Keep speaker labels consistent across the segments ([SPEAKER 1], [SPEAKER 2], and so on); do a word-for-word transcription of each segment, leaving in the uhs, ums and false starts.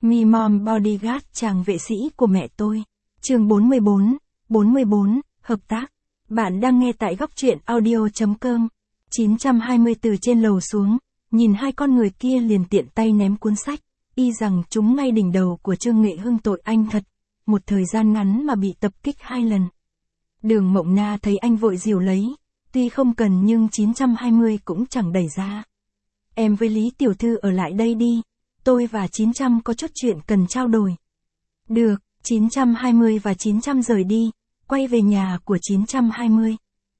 [SPEAKER 1] Me Mom Bodyguard chàng vệ sĩ của mẹ tôi. Chương bốn mươi bốn, bốn mươi bốn, hợp tác. Bạn đang nghe tại góc truyện audio chấm com. chín trăm hai mươi từ trên lầu xuống, nhìn hai con người kia liền tiện tay ném cuốn sách, y rằng chúng ngay đỉnh đầu của Trương Nghệ Hưng. Tội anh thật, một thời gian ngắn mà bị tập kích hai lần. Đường Mộng Na thấy anh vội dìu lấy, tuy không cần nhưng chín trăm hai mươi cũng chẳng đẩy ra. Em với Lý tiểu thư ở lại đây đi, tôi và chín trăm có chút chuyện cần trao đổi. Được, chín trăm hai mươi và chín trăm rời đi, quay về nhà của chín trăm hai mươi.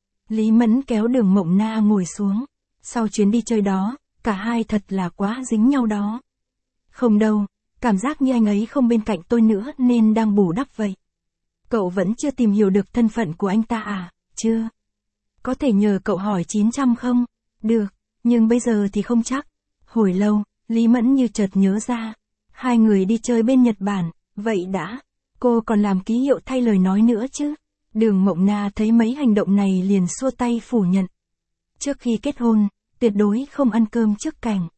[SPEAKER 1] Lý Mẫn kéo Đường Mộng Na ngồi xuống. Sau chuyến đi chơi đó, cả hai thật là quá dính nhau đó. Không đâu, cảm giác như anh ấy không bên cạnh tôi nữa nên đang bù đắp vậy. Cậu vẫn chưa tìm hiểu được thân phận của anh ta à? Chưa. Có thể nhờ cậu hỏi chín trăm không? Được, nhưng bây giờ thì không chắc. Hồi lâu, Lý Mẫn như chợt nhớ ra. Hai người đi chơi bên Nhật Bản, vậy đã. Cô còn làm ký hiệu thay lời nói nữa chứ. Đường Mộng Na thấy mấy hành động này liền xua tay phủ nhận. Trước khi kết hôn, tuyệt đối không ăn cơm trước cảnh.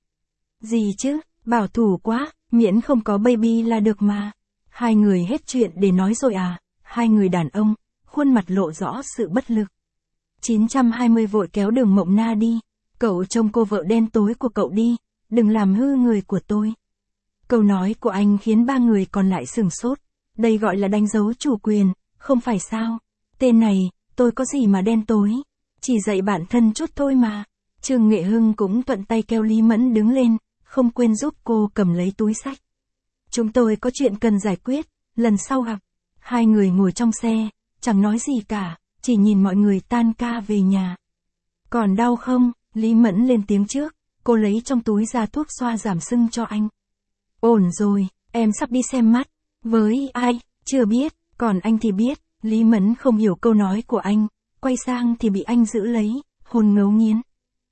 [SPEAKER 1] Gì chứ, bảo thủ quá, miễn không có baby là được mà. Hai người hết chuyện để nói rồi à? Hai người đàn ông, khuôn mặt lộ rõ sự bất lực. chín trăm hai mươi vội kéo Đường Mộng Na đi. Cậu trông cô vợ đen tối của cậu đi, đừng làm hư người của tôi. Câu nói của anh khiến ba người còn lại sửng sốt. Đây gọi là đánh dấu chủ quyền, không phải sao? Tên này, tôi có gì mà đen tối, chỉ dạy bản thân chút thôi mà. Trương Nghệ Hưng cũng thuận tay kéo Lý Mẫn đứng lên, không quên giúp cô cầm lấy túi sách. Chúng tôi có chuyện cần giải quyết, lần sau gặp. Hai người ngồi trong xe, chẳng nói gì cả, chỉ nhìn mọi người tan ca về nhà. Còn đau không? Lý Mẫn lên tiếng trước, cô lấy trong túi ra thuốc xoa giảm sưng cho anh. Ổn rồi, em sắp đi xem mắt. Với ai? Chưa biết, còn anh thì biết. Lý Mẫn không hiểu câu nói của anh, quay sang thì bị anh giữ lấy, hôn ngấu nghiến.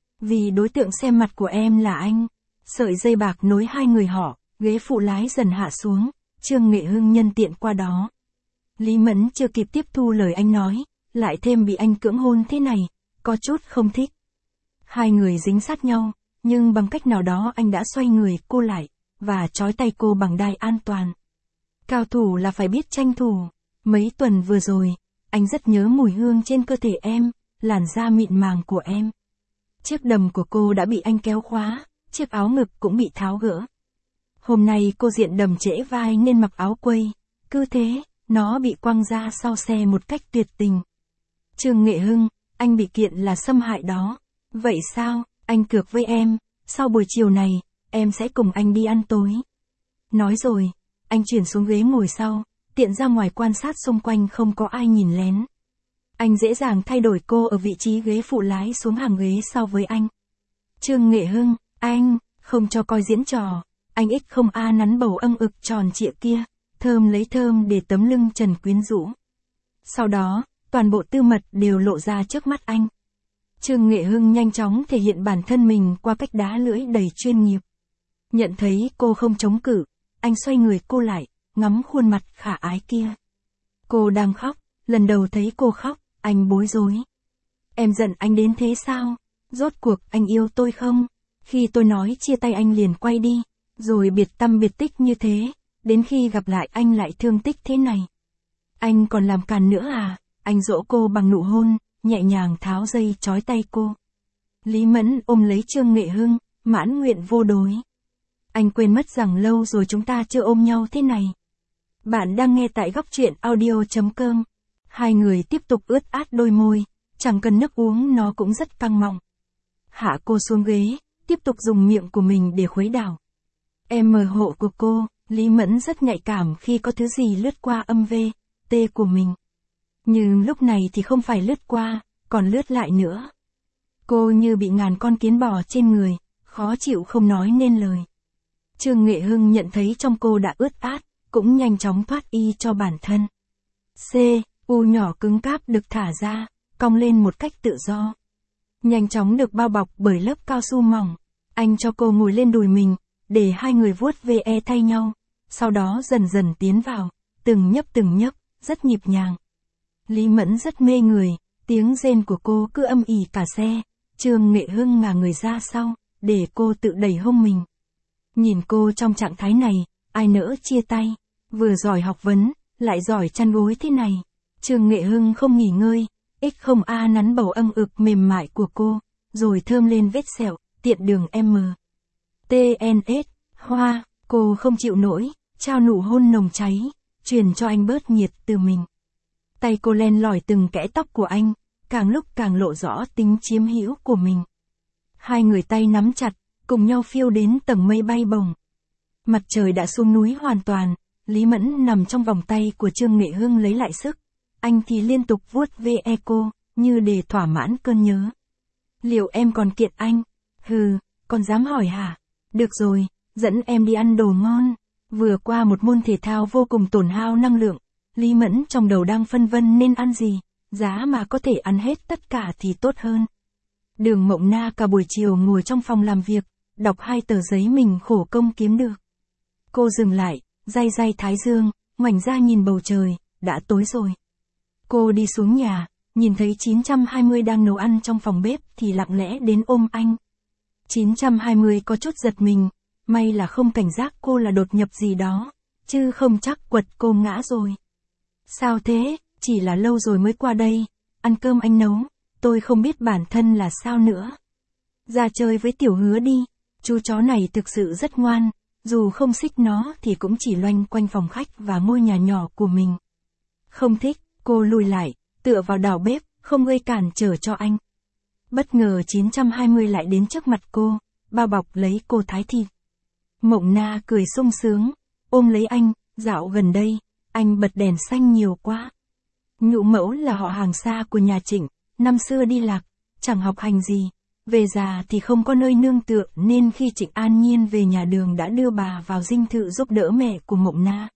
[SPEAKER 1] Vì đối tượng xem mặt của em là anh. Sợi dây bạc nối hai người họ, ghế phụ lái dần hạ xuống, Trương Nghệ Hưng nhân tiện qua đó. Lý Mẫn chưa kịp tiếp thu lời anh nói, lại thêm bị anh cưỡng hôn thế này, có chút không thích. Hai người dính sát nhau, nhưng bằng cách nào đó anh đã xoay người cô lại, và trói tay cô bằng đai an toàn. Cao thủ là phải biết tranh thủ. Mấy tuần vừa rồi, anh rất nhớ mùi hương trên cơ thể em, làn da mịn màng của em. Chiếc đầm của cô đã bị anh kéo khóa, chiếc áo ngực cũng bị tháo gỡ. Hôm nay cô diện đầm trễ vai nên mặc áo quây, cứ thế, nó bị quăng ra sau xe một cách tuyệt tình. Trương Nghệ Hưng, anh bị kiện là xâm hại đó. Vậy sao, anh cược với em, sau buổi chiều này, em sẽ cùng anh đi ăn tối. Nói rồi, anh chuyển xuống ghế ngồi sau, tiện ra ngoài quan sát xung quanh không có ai nhìn lén. Anh dễ dàng thay đổi cô ở vị trí ghế phụ lái xuống hàng ghế sau với anh. Trương Nghệ Hưng, anh, không cho coi diễn trò, anh ích không a nắn bầu âng ực tròn trịa kia, thơm lấy thơm để tấm lưng trần quyến rũ. Sau đó, toàn bộ tư mật đều lộ ra trước mắt anh. Trương Nghệ Hưng nhanh chóng thể hiện bản thân mình qua cách đá lưỡi đầy chuyên nghiệp. Nhận thấy cô không chống cự, anh xoay người cô lại, ngắm khuôn mặt khả ái kia. Cô đang khóc, lần đầu thấy cô khóc, anh bối rối. Em giận anh đến thế sao? Rốt cuộc anh yêu tôi không? Khi tôi nói chia tay anh liền quay đi, rồi biệt tâm biệt tích như thế, đến khi gặp lại anh lại thương tích thế này. Anh còn làm càn nữa à? Anh dỗ cô bằng nụ hôn, nhẹ nhàng tháo dây trói tay cô. Lý Mẫn ôm lấy Trương Nghệ Hưng, mãn nguyện vô đối. Anh quên mất rằng lâu rồi chúng ta chưa ôm nhau thế này. Bạn đang nghe tại góc truyện audio chấm com. Hai người tiếp tục ướt át đôi môi, chẳng cần nước uống nó cũng rất căng mọng. Hạ cô xuống ghế, tiếp tục dùng miệng của mình để khuấy đảo. Em mờ hộ của cô, Lý Mẫn rất nhạy cảm khi có thứ gì lướt qua âm v, t của mình. Nhưng lúc này thì không phải lướt qua, còn lướt lại nữa. Cô như bị ngàn con kiến bò trên người, khó chịu không nói nên lời. Trương Nghệ Hưng nhận thấy trong cô đã ướt át, cũng nhanh chóng thoát y cho bản thân. C, u nhỏ cứng cáp được thả ra, cong lên một cách tự do. Nhanh chóng được bao bọc bởi lớp cao su mỏng. Anh cho cô ngồi lên đùi mình, để hai người vuốt ve thay nhau. Sau đó dần dần tiến vào, từng nhấp từng nhấp, rất nhịp nhàng. Lý Mẫn rất mê người, tiếng rên của cô cứ âm ỉ cả xe. Trương Nghệ Hưng ngả người ra sau, để cô tự đẩy hông mình. Nhìn cô trong trạng thái này, ai nỡ chia tay, vừa giỏi học vấn, lại giỏi chăn gối thế này. Trương Nghệ Hưng không nghỉ ngơi, X không A nắn bầu âm ực mềm mại của cô, rồi thơm lên vết sẹo, tiện đường M. T N S, hoa, cô không chịu nổi, trao nụ hôn nồng cháy, truyền cho anh bớt nhiệt từ mình. Tay cô len lỏi từng kẽ tóc của anh, càng lúc càng lộ rõ tính chiếm hữu của mình. Hai người tay nắm chặt, cùng nhau phiêu đến tầng mây bay bổng. Mặt trời đã xuống núi hoàn toàn, Lý Mẫn nằm trong vòng tay của Trương Nghệ Hưng lấy lại sức. Anh thì liên tục vuốt ve cô, như để thỏa mãn cơn nhớ. Liệu em còn kiện anh? Hừ, còn dám hỏi hả? Được rồi, dẫn em đi ăn đồ ngon. Vừa qua một môn thể thao vô cùng tổn hao năng lượng, Lý Mẫn trong đầu đang phân vân nên ăn gì, giá mà có thể ăn hết tất cả thì tốt hơn. Đường Mộng Na cả buổi chiều ngồi trong phòng làm việc, đọc hai tờ giấy mình khổ công kiếm được. Cô dừng lại, day day thái dương, ngoảnh ra nhìn bầu trời, đã tối rồi. Cô đi xuống nhà, nhìn thấy chín trăm hai mươi đang nấu ăn trong phòng bếp thì lặng lẽ đến ôm anh. chín trăm hai mươi có chút giật mình, may là không cảnh giác cô là đột nhập gì đó, chứ không chắc quật cô ngã rồi. Sao thế, chỉ là lâu rồi mới qua đây, ăn cơm anh nấu, tôi không biết bản thân là sao nữa. Ra chơi với Tiểu Hứa đi, chú chó này thực sự rất ngoan, dù không xích nó thì cũng chỉ loanh quanh phòng khách và ngôi nhà nhỏ của mình. Không thích, cô lùi lại, tựa vào đảo bếp, không gây cản trở cho anh. Bất ngờ chín trăm hai mươi lại đến trước mặt cô, bao bọc lấy cô thái thịt. Mộng Na cười sung sướng, ôm lấy anh, dạo gần đây, anh bật đèn xanh nhiều quá. Nhũ Mẫu là họ hàng xa của nhà Trịnh, năm xưa đi lạc, chẳng học hành gì, về già thì không có nơi nương tựa nên khi Trịnh An Nhiên về nhà Đường đã đưa bà vào dinh thự giúp đỡ mẹ của Mộng Na.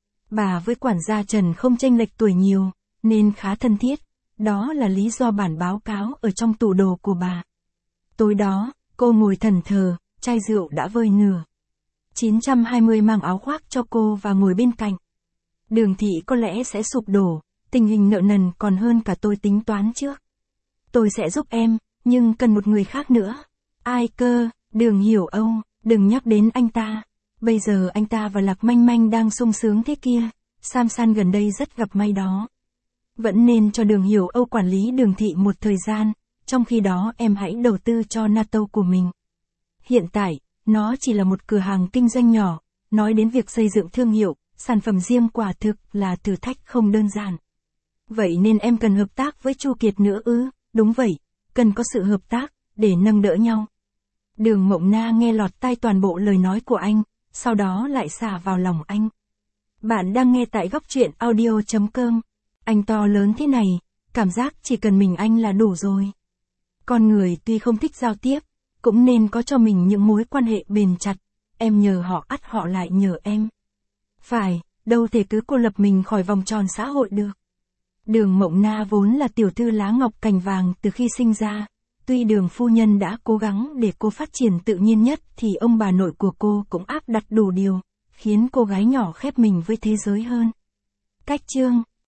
[SPEAKER 1] Bà với quản gia Trần không chênh lệch tuổi nhiều, nên khá thân thiết, đó là lý do bản báo cáo ở trong tủ đồ của bà. Tối đó, cô ngồi thẫn thờ, chai rượu đã vơi nửa. chín trăm hai mươi mang áo khoác cho cô và ngồi bên cạnh. Đường thị có lẽ sẽ sụp đổ, tình hình nợ nần còn hơn cả tôi tính toán trước. Tôi sẽ giúp em, nhưng cần một người khác nữa. Ai cơ, Đường Hiểu Âu, đừng nhắc đến anh ta. Bây giờ anh ta và Lạc Manh Manh đang sung sướng thế kia, Sam San gần đây rất gặp may đó. Vẫn nên cho Đường Hiểu Âu quản lý Đường thị một thời gian, trong khi đó em hãy đầu tư cho Nato của mình. Hiện tại, nó chỉ là một cửa hàng kinh doanh nhỏ, nói đến việc xây dựng thương hiệu, sản phẩm riêng quả thực là thử thách không đơn giản. Vậy nên em cần hợp tác với Chu Kiệt nữa ư? Đúng vậy, cần có sự hợp tác, để nâng đỡ nhau. Đường Mộng Na nghe lọt tai toàn bộ lời nói của anh, sau đó lại xả vào lòng anh. Bạn đang nghe tại góc truyện audio chấm com. Anh to lớn thế này, cảm giác chỉ cần mình anh là đủ rồi. Con người tuy không thích giao tiếp, cũng nên có cho mình những mối quan hệ bền chặt, em nhờ họ ắt họ lại nhờ em. Phải, đâu thể cứ cô lập mình khỏi vòng tròn xã hội được. Đường Mộng Na vốn là tiểu thư lá ngọc cành vàng từ khi sinh ra, tuy Đường phu nhân đã cố gắng để cô phát triển tự nhiên nhất thì ông bà nội của cô cũng áp đặt đủ điều, khiến cô gái nhỏ khép mình với thế giới hơn. Cách chương